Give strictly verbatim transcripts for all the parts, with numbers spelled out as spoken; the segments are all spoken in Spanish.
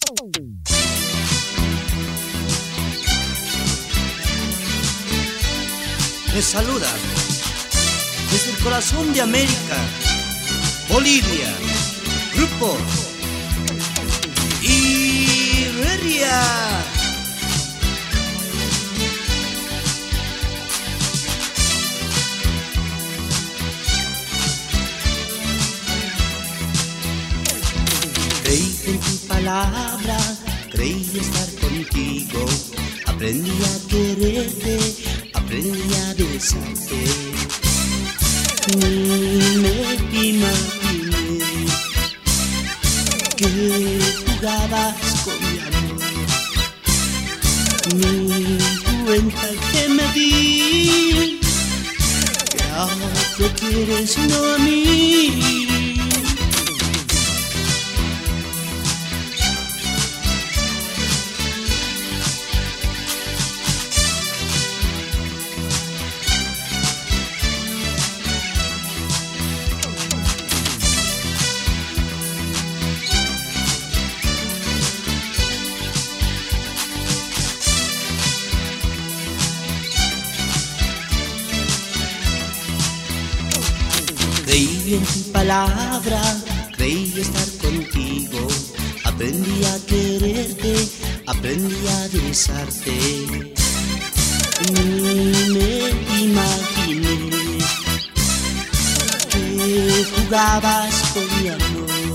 Les saluda desde el corazón de América, Bolivia, Grupo Iberia. Creí en tu palabra, creí estar contigo, aprendí a quererte, aprendí a besarte. Ni me imaginé que jugabas con mi amor, ni cuenta que me di que a otro quieres, no a mí. Creí en tu palabra, creí estar contigo, aprendí a quererte, aprendí a besarte. Ni me imaginé que jugabas con mi amor,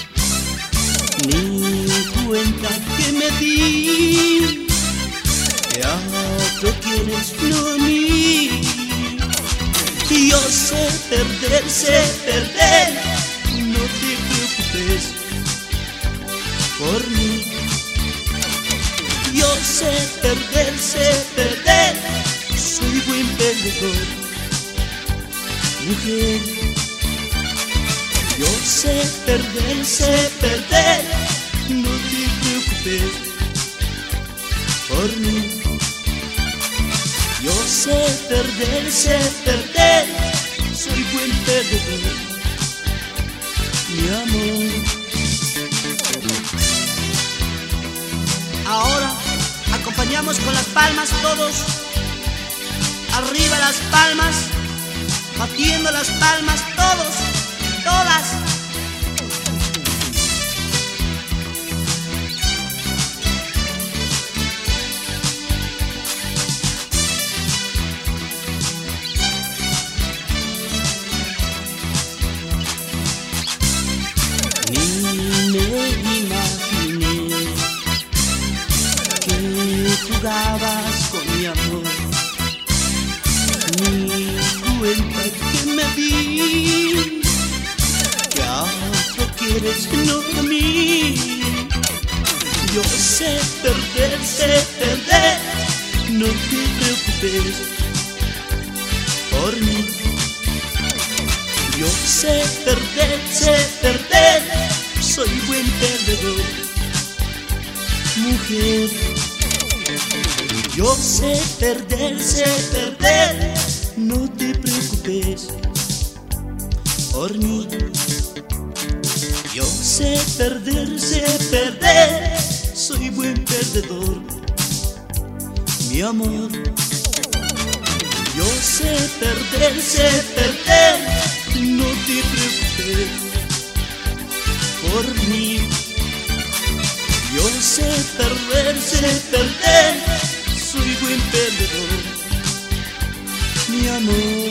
ni cuenta que me di que a otro quieres, no a mí. Y yo sé perder, sé perder, no te preocupes por mí. Yo sé perder, sé perder, soy buen perdedor, mujer. Yo sé perder, sé perder, no te preocupes por mí. Yo sé perder, sé perder, soy buen perdedor, mi amor. Ahora acompañamos con las palmas todos, arriba las palmas, batiendo las palmas todos, todas. Jugabas con mi amor, ni cuenta que me di que a otro quieres, no a mí. Yo sé perder, sé perder, no te preocupes por mí. Yo sé perder, sé perder, soy buen perdedor, mujer. Yo sé perder, sé perder, no te preocupes por mí. Yo sé perder, sé perder, soy buen perdedor, mi amor. Yo sé perder, sé perder, no te preocupes por mí. Yo sé perder, sé perder, soy buen perdedor, mi amor.